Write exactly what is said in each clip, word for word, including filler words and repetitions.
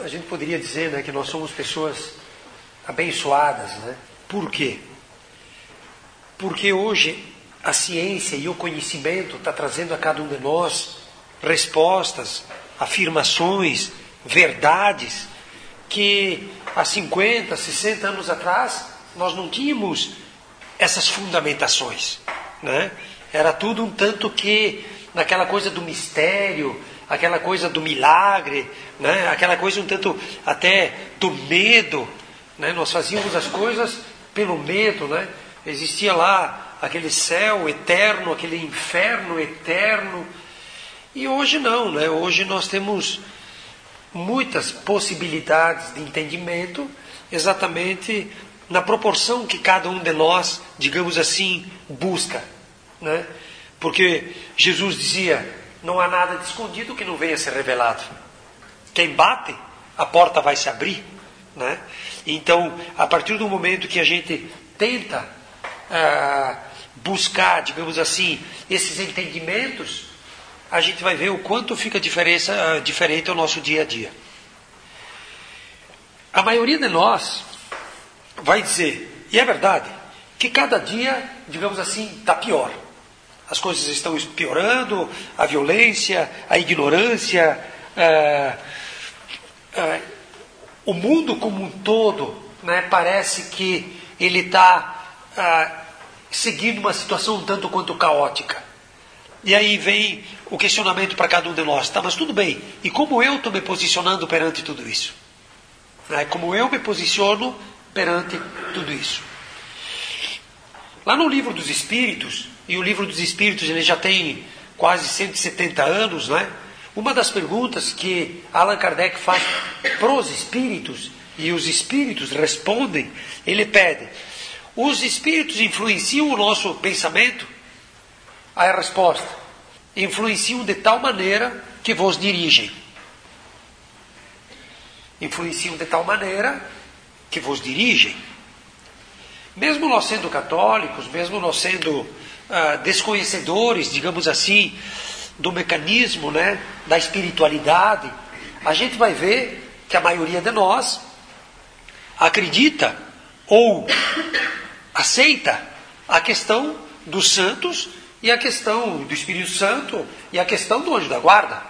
a gente poderia dizer, né, que nós somos pessoas abençoadas, né? Por quê? Porque hoje a ciência e o conhecimento está trazendo a cada um de nós respostas, afirmações, verdades que há cinquenta, sessenta anos atrás nós não tínhamos essas fundamentações, né? Era tudo um tanto que naquela coisa do mistério, aquela coisa do milagre, né? Aquela coisa um tanto até do medo, né? Nós fazíamos as coisas pelo medo, né? Existia lá aquele céu eterno, aquele inferno eterno. E hoje não, né? Hoje nós temos muitas possibilidades de entendimento, exatamente na proporção que cada um de nós, digamos assim, busca, né? Porque Jesus dizia, não há nada de escondido que não venha a ser revelado. Quem bate, a porta vai se abrir, né? Então, a partir do momento que a gente tenta ah, buscar, digamos assim, esses entendimentos, a gente vai ver o quanto fica diferença, uh, diferente ao nosso dia a dia. A maioria de nós vai dizer, e é verdade, que cada dia, digamos assim, está pior. As coisas estão piorando, a violência, a ignorância, uh, uh, o mundo como um todo, né, parece que ele está uh, seguindo uma situação um tanto quanto caótica. E aí vem o questionamento para cada um de nós. Tá, mas tudo bem. E como eu estou me posicionando perante tudo isso? Né? Como eu me posiciono perante tudo isso? Lá no Livro dos Espíritos, e o Livro dos Espíritos ele já tem quase cento e setenta anos, né? Uma das perguntas que Allan Kardec faz para os espíritos, e os espíritos respondem, ele pede, os espíritos influenciam o nosso pensamento? Aí a resposta, influenciam de tal maneira que vos dirigem. Influenciam de tal maneira que vos dirigem. Mesmo nós sendo católicos, mesmo nós sendo ah, desconhecedores, digamos assim, do mecanismo, né, da espiritualidade, a gente vai ver que a maioria de nós acredita ou aceita a questão dos santos e a questão do Espírito Santo e a questão do anjo da guarda.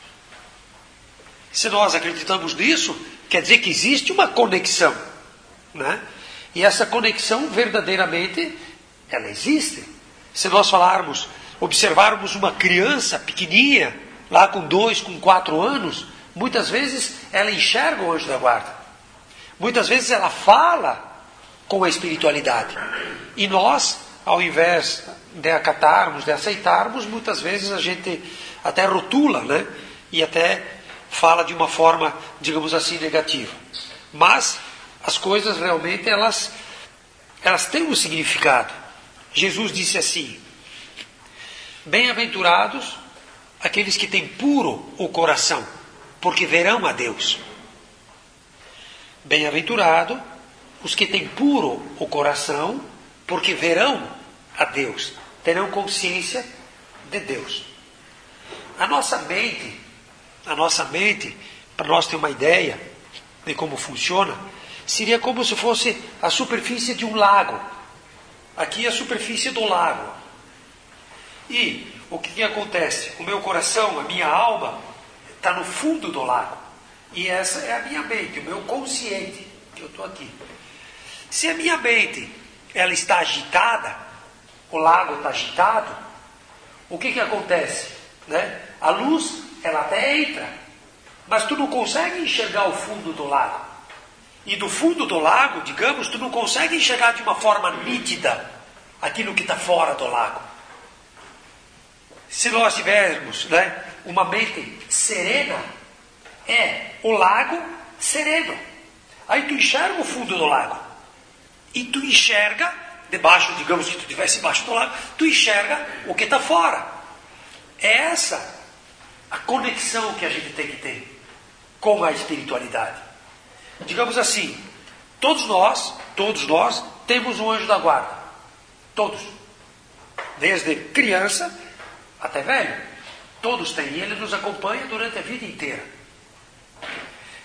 Se nós acreditamos nisso, quer dizer que existe uma conexão, né? E essa conexão verdadeiramente ela existe. Se nós falarmos, observarmos uma criança pequenininha, lá com dois, com quatro anos, muitas vezes ela enxerga o anjo da guarda. Muitas vezes ela fala com a espiritualidade. E nós, ao invés de acatarmos, de aceitarmos, muitas vezes a gente até rotula, né? E até fala de uma forma, digamos assim, negativa. Mas as coisas realmente, elas, elas têm um significado. Jesus disse assim, bem-aventurados aqueles que têm puro o coração, porque verão a Deus. Bem-aventurado os que têm puro o coração, porque verão a Deus, terão consciência de Deus. A nossa mente, a nossa mente, para nós ter uma ideia de como funciona, seria como se fosse a superfície de um lago. Aqui é a superfície do lago. E o que, que acontece? O meu coração, a minha alma, está no fundo do lago. E essa é a minha mente, o meu consciente, que eu estou aqui. Se a minha mente ela está agitada, o lago está agitado, o que, que acontece? Né? A luz, ela até entra, mas tu não consegue enxergar o fundo do lago. E do fundo do lago, digamos, tu não consegue enxergar de uma forma nítida aquilo que está fora do lago. Se nós tivermos, né, uma mente serena, é o lago sereno. Aí tu enxerga o fundo do lago. E tu enxerga, debaixo, digamos que tu estivesse embaixo do lago, tu enxerga o que está fora. É essa a conexão que a gente tem que ter com a espiritualidade. Digamos assim, todos nós, todos nós temos um anjo da guarda. Todos. Desde criança até velho. Todos têm. E ele nos acompanha durante a vida inteira.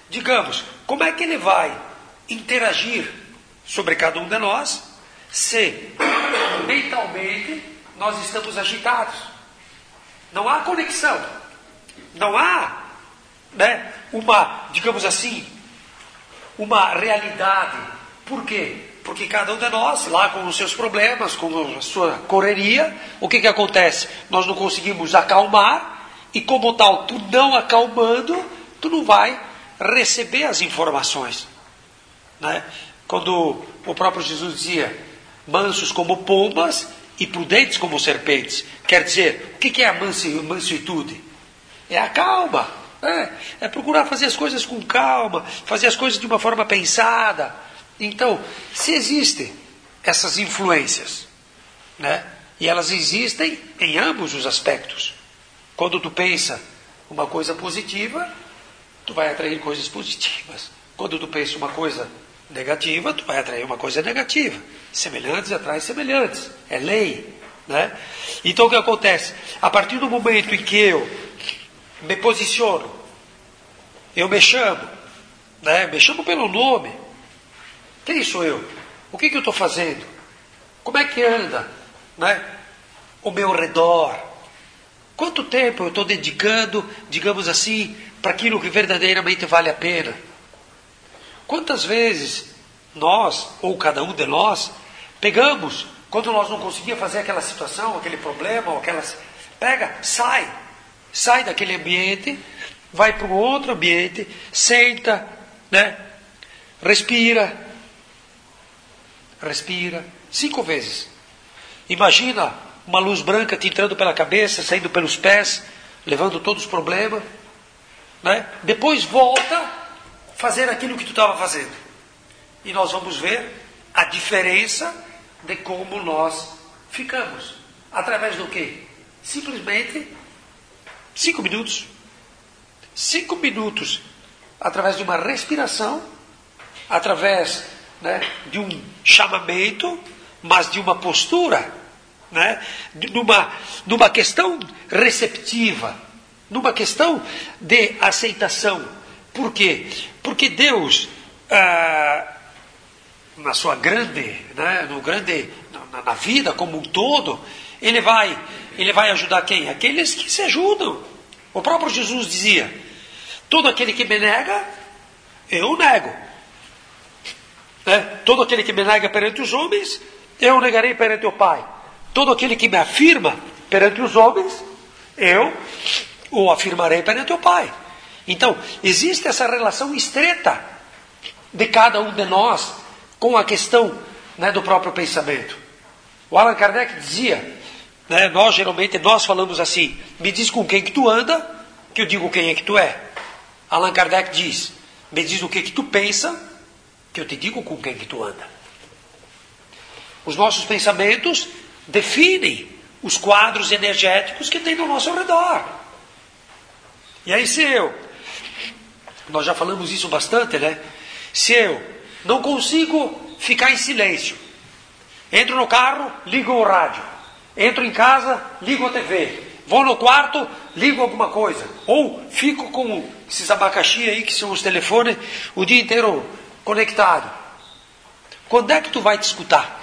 digamos, como é que ele vai interagir sobre cada um de nós se mentalmente nós estamos agitados? Não há conexão, não há, né, uma, digamos assim, uma realidade. Por quê? Porque cada um de nós, lá com os seus problemas, com a sua correria, o que que acontece? Nós não conseguimos acalmar, e como tal, tu não acalmando, tu não vai receber as informações, né? Quando o próprio Jesus dizia, mansos como pombas e prudentes como serpentes, quer dizer, o que que é a mansuetude? É a calma, é, é procurar fazer as coisas com calma, fazer as coisas de uma forma pensada. Então, se existem essas influências, né, e elas existem em ambos os aspectos. Quando tu pensa uma coisa positiva, tu vai atrair coisas positivas. Quando tu pensa uma coisa negativa, tu vai atrair uma coisa negativa. Semelhantes atrai semelhantes. É lei, né? Então o que acontece? A partir do momento em que eu me posiciono, eu me chamo, né? Me chamo pelo nome. Quem sou eu? O que que eu estou fazendo? Como é que anda, né, o meu redor? Quanto tempo eu estou dedicando, digamos assim, para aquilo que verdadeiramente vale a pena? Quantas vezes nós, ou cada um de nós, pegamos, quando nós não conseguimos fazer aquela situação, aquele problema, ou aquelas... Pega, sai, sai daquele ambiente, vai para um outro ambiente, senta, né? Respira, respira, cinco vezes. Imagina uma luz branca te entrando pela cabeça, saindo pelos pés, levando todos os problemas, né? Depois volta a fazer aquilo que tu estava fazendo. E nós vamos ver a diferença de como nós ficamos. Através do quê? Simplesmente cinco minutos. Cinco minutos. Através de uma respiração, através, né, de um chamamento, mas de uma postura, né, numa, numa questão receptiva, numa questão de aceitação. Por quê? Porque Deus, ah, na sua grande, né, no grande, na, na vida como um todo, ele vai, ele vai ajudar quem? Aqueles que se ajudam. O próprio Jesus dizia, todo aquele que me nega, eu nego. Né? Todo aquele que me nega perante os homens, eu negarei perante o Pai. Todo aquele que me afirma perante os homens, eu o afirmarei perante o Pai. Então, existe essa relação estreita de cada um de nós com a questão, né, do próprio pensamento. O Allan Kardec dizia, né, nós geralmente nós falamos assim, me diz com quem que tu anda, que eu digo quem é que tu é. Allan Kardec diz, me diz o que que tu pensa, que eu te digo com quem que tu anda. Os nossos pensamentos definem os quadros energéticos que tem no nosso redor. E aí se eu, nós já falamos isso bastante, né? Se eu não consigo ficar em silêncio, entro no carro, ligo o rádio, entro em casa, ligo a T V, vou no quarto, ligo alguma coisa, ou fico com esses abacaxi aí que são os telefones o dia inteiro conectado. Quando é que tu vai te escutar?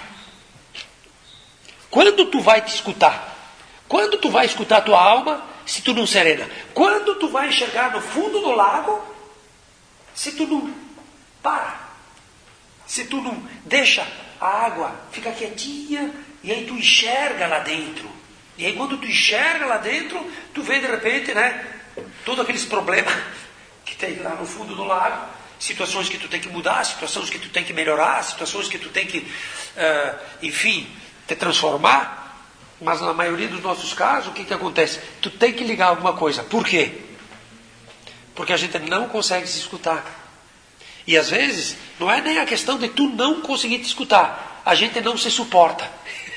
Quando tu vai te escutar? Quando tu vai escutar a tua alma se tu não serena? Quando tu vai enxergar no fundo do lago se tu não para? Se tu não deixa a água ficar quietinha e aí tu enxerga lá dentro. E aí quando tu enxerga lá dentro, tu vê de repente, né, todos aqueles problemas que tem lá no fundo do lago, situações que tu tem que mudar, situações que tu tem que melhorar, situações que tu tem que, uh, enfim, te transformar. Mas na maioria dos nossos casos, o que que acontece? Tu tem que ligar alguma coisa. Por quê? Porque a gente não consegue se escutar. E às vezes, não é nem a questão de tu não conseguir te escutar. A gente não se suporta.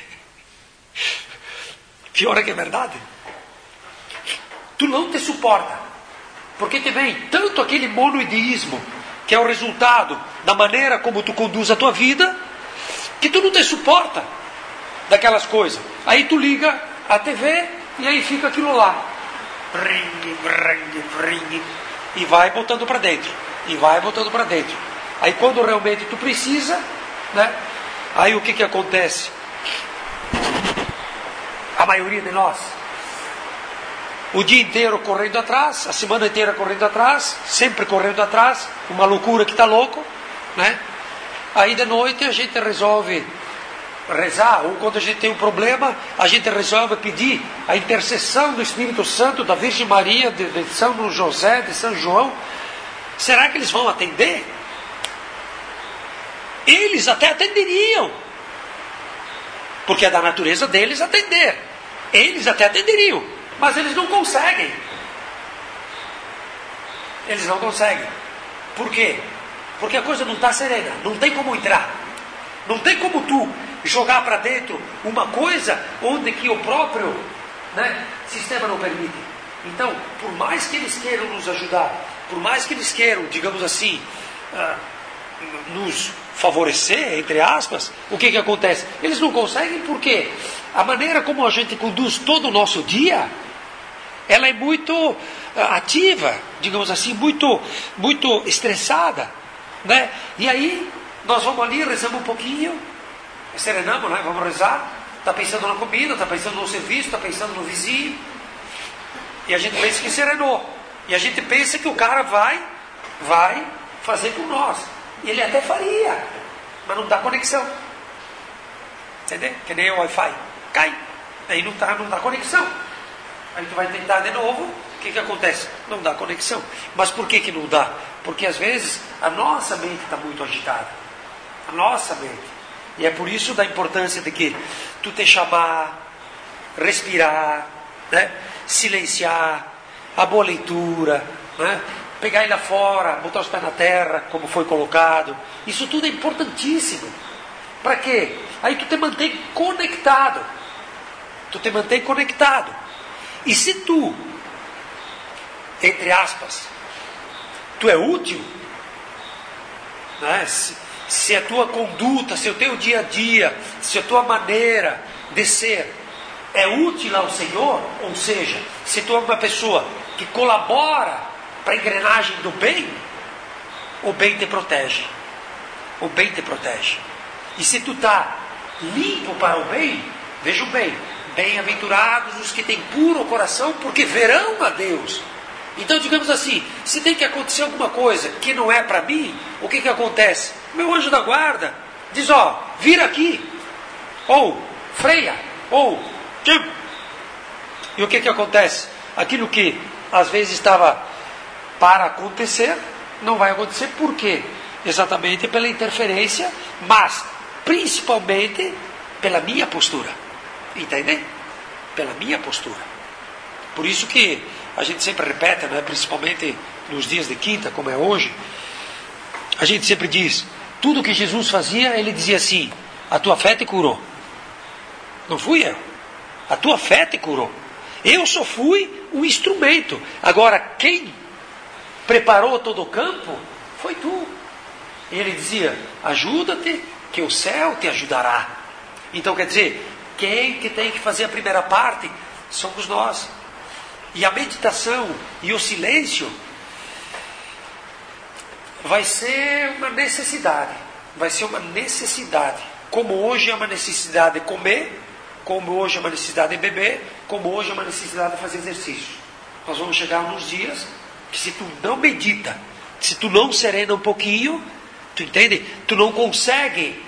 Pior é que é verdade. Tu não te suporta. Porque te vem tanto aquele monoideísmo, que é o resultado da maneira como tu conduz a tua vida, que tu não te suporta daquelas coisas. Aí tu liga a T V e aí fica aquilo lá. Bring, bring, bring, e vai botando para dentro. e vai voltando para dentro. Aí quando realmente tu precisa, né? Aí o que que acontece? A maioria de nós, o dia inteiro correndo atrás, a semana inteira correndo atrás, sempre correndo atrás, uma loucura que está louco, né? Aí de noite a gente resolve rezar, ou quando a gente tem um problema, a gente resolve pedir a intercessão do Espírito Santo, da Virgem Maria, de, de São José, de São João. Será que eles vão atender? Eles até atenderiam, porque é da natureza deles atender. Eles até atenderiam, mas eles não conseguem. Eles não conseguem. Por quê? Porque a coisa não está serena, não tem como entrar. Não tem como tu jogar para dentro uma coisa onde que o próprio, né, sistema não permite. Então, por mais que eles queiram nos ajudar, por mais que eles queiram, digamos assim, uh, nos favorecer, entre aspas, o que que acontece? Eles não conseguem porque a maneira como a gente conduz todo o nosso dia, ela é muito uh, ativa, digamos assim, muito, muito estressada, né? E aí nós vamos ali, rezamos um pouquinho, serenamos, né? Vamos rezar, está pensando na comida, está pensando no serviço, está pensando no vizinho, e a gente pensa que serenou, e a gente pensa que o cara vai, vai fazer por nós. E ele até faria, mas não dá conexão. Entendeu? Que nem o Wi-Fi. Cai. Aí não dá, não dá conexão. Aí tu vai tentar de novo. O que que acontece? Não dá conexão. Mas por que que não dá? Porque às vezes a nossa mente está muito agitada. A nossa mente. E é por isso da importância de que tu te chamar, respirar, né? Silenciar, a boa leitura, né? Pegar ele lá fora, botar os pés na terra, como foi colocado. Isso tudo é importantíssimo. Para quê? Aí tu te mantém conectado. Tu te mantém conectado. E se tu, entre aspas, tu é útil, né? se, se a tua conduta, se o teu dia a dia, se a tua maneira de ser é útil ao Senhor, ou seja, se tu é uma pessoa que colabora para a engrenagem do bem, o bem te protege. O bem te protege. E se tu está limpo para o bem, veja bem, bem-aventurados os que têm puro coração, porque verão a Deus. Então, digamos assim, se tem que acontecer alguma coisa que não é para mim, o que que acontece? Meu anjo da guarda diz, ó, vira aqui, ou freia, ou tchum. E o que que acontece? Aquilo que às vezes estava para acontecer, não vai acontecer. Por quê? Exatamente pela interferência, mas principalmente pela minha postura. Entende? Pela minha postura. Por isso que a gente sempre repete, né? Principalmente nos dias de quinta, como é hoje, a gente sempre diz, tudo que Jesus fazia, ele dizia assim, a tua fé te curou. Não fui eu. A tua fé te curou. Eu só fui um instrumento. Agora, quem preparou todo o campo foi tu. E ele dizia, ajuda-te, que o céu te ajudará. Então quer dizer, quem que tem que fazer a primeira parte somos nós. E a meditação e o silêncio vai ser uma necessidade. Vai ser uma necessidade. Como hoje é uma necessidade de comer, como hoje é uma necessidade de beber, como hoje é uma necessidade de fazer exercício. Nós vamos chegar nos dias que se tu não medita, se tu não serena um pouquinho, tu entende? Tu não consegue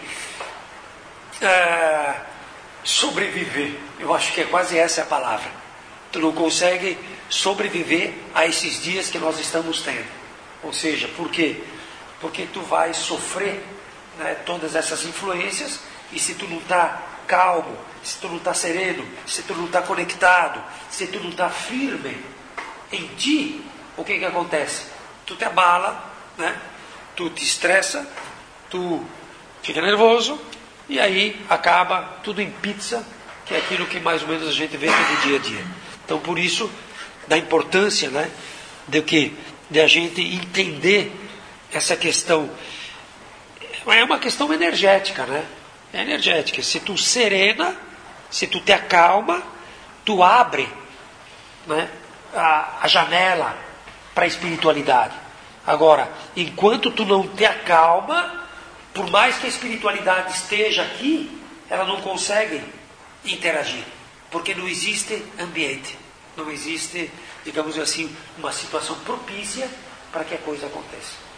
uh, sobreviver. Eu acho que é quase essa a palavra. Tu não consegue sobreviver a esses dias que nós estamos tendo. Ou seja, por quê? Porque tu vai sofrer, né, todas essas influências, e se tu não está calmo, se tu não está sereno, se tu não está conectado, se tu não está firme em ti, o que que acontece? Tu te abala, né? Tu te estressa, tu fica nervoso, e aí acaba tudo em pizza, que é aquilo que mais ou menos a gente vê todo dia a dia. Então, por isso, da importância, né, de que de a gente entender essa questão. É uma questão energética, né? É energética. Se tu serena, se tu te acalma, tu abre, né, a, a janela para a espiritualidade. Agora, enquanto tu não te acalma, por mais que a espiritualidade esteja aqui, ela não consegue interagir, porque não existe ambiente, não existe, digamos assim, uma situação propícia para que a coisa aconteça.